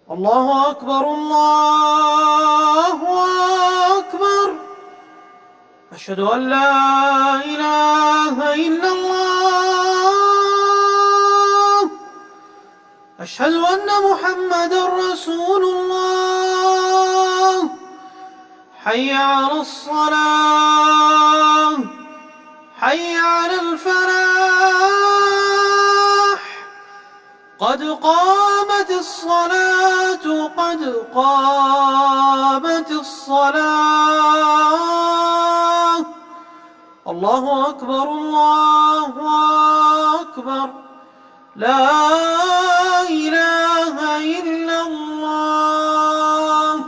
الله أكبر الله أكبر. أشهد أن لا إله إلا الله. أشهد أن محمدًا رسول الله. حي على الصلاة، حي على الفلاح. قد قامت الصلاة، قد قامت الصلاة. الله أكبر الله أكبر. لا إله إلا الله.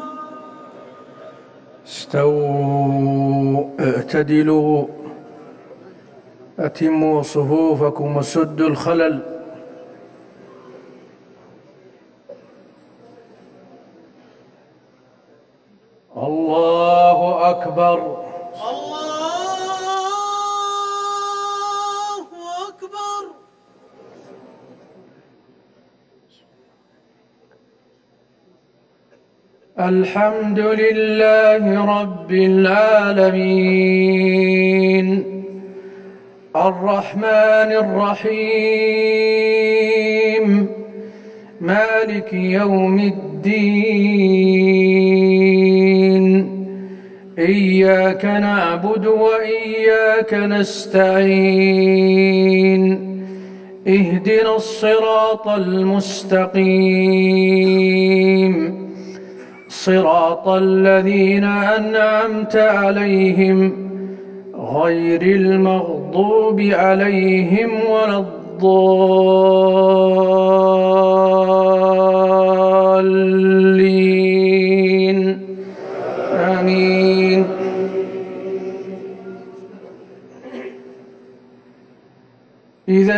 استووا اعتدلوا أتموا صفوفكم وسدوا الخلل. الله أكبر الله أكبر. الحمد لله رب العالمين الرحمن الرحيم مالك يوم الدين إياك نعبد وإياك نستعين اهدنا الصراط المستقيم صراط الذين أنعمت عليهم غير المغضوب عليهم ولا الضالين آمين. إذا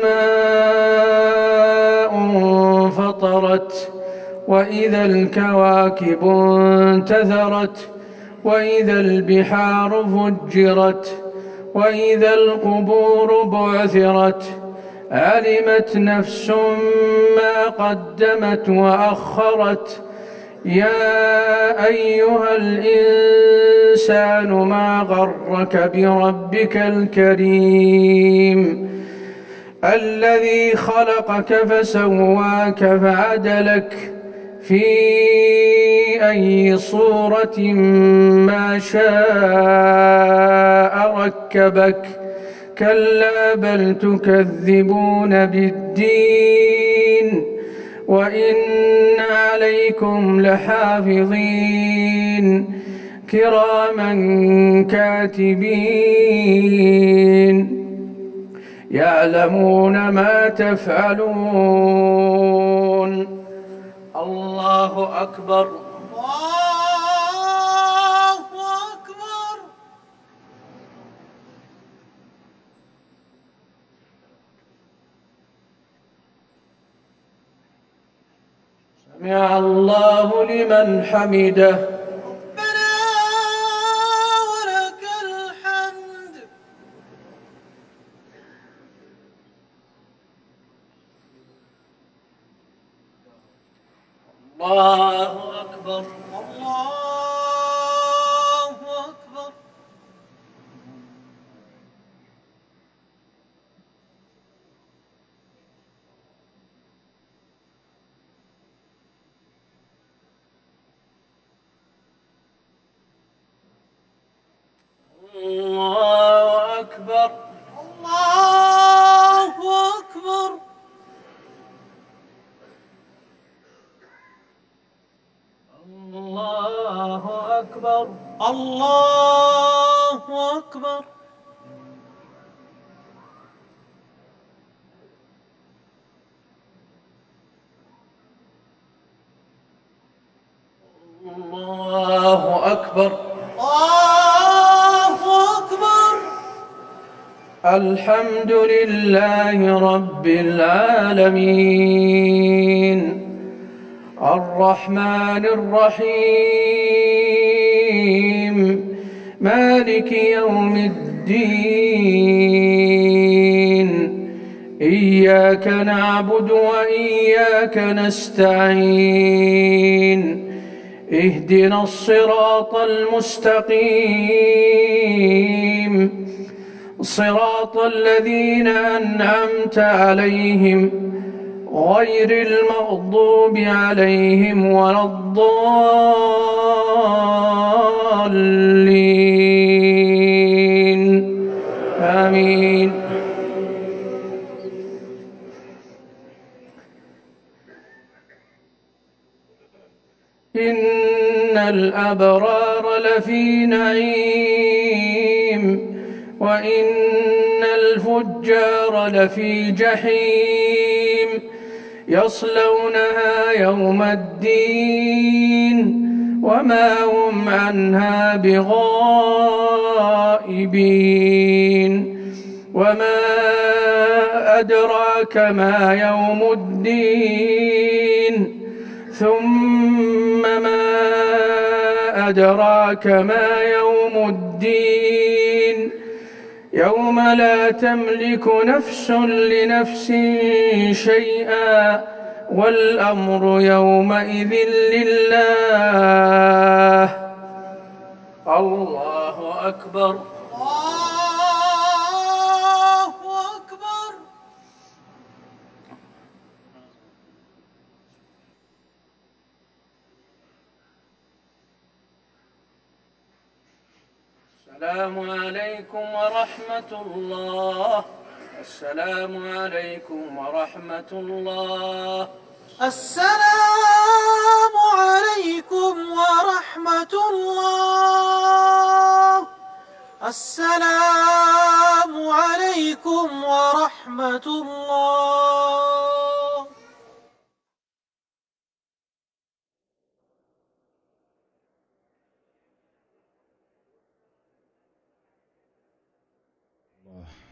السماء انفطرت وإذا الكواكب انتثرت وإذا البحار فجرت وإذا القبور بعثرت علمت نفس ما قدمت وأخرت. يا أيها الإنسان ما غرك بربك الكريم الذي خلقك فسواك فعدلك في أي صورة ما شاء ركبك. كلا بل تكذبون بالدين وإن عليكم لحافظين كراما كاتبين يعلمون ما تفعلون. الله أكبر الله أكبر. سمع الله لمن حمده. ربنا ولك الحمد. الله أكبر الله أكبر. الله أكبر الله أكبر. الله أكبر الله أكبر. الله أكبر الله أكبر. الحمد لله رب العالمين الرحمن الرحيم مالك يوم الدين إياك نعبد وإياك نستعين اهدنا الصراط المستقيم صراط الذين أنعمت عليهم غير المغضوب عليهم ولا الضالين آمين. إن الأبرار لفي نعيم وإن الفجار لفي جحيم يصلونها يوم الدين وما هم عنها بغائبين. وما أدراك ما يوم الدين ثم ما أدراك ما يوم الدين يوم لا تملك نفس لنفس شيئا والأمر يومئذ لله. الله أكبر. الله أكبر. السلام عليكم ورحمة الله. السلام عليكم ورحمة الله. السلام عليكم ورحمة الله. السلام عليكم ورحمة الله. الله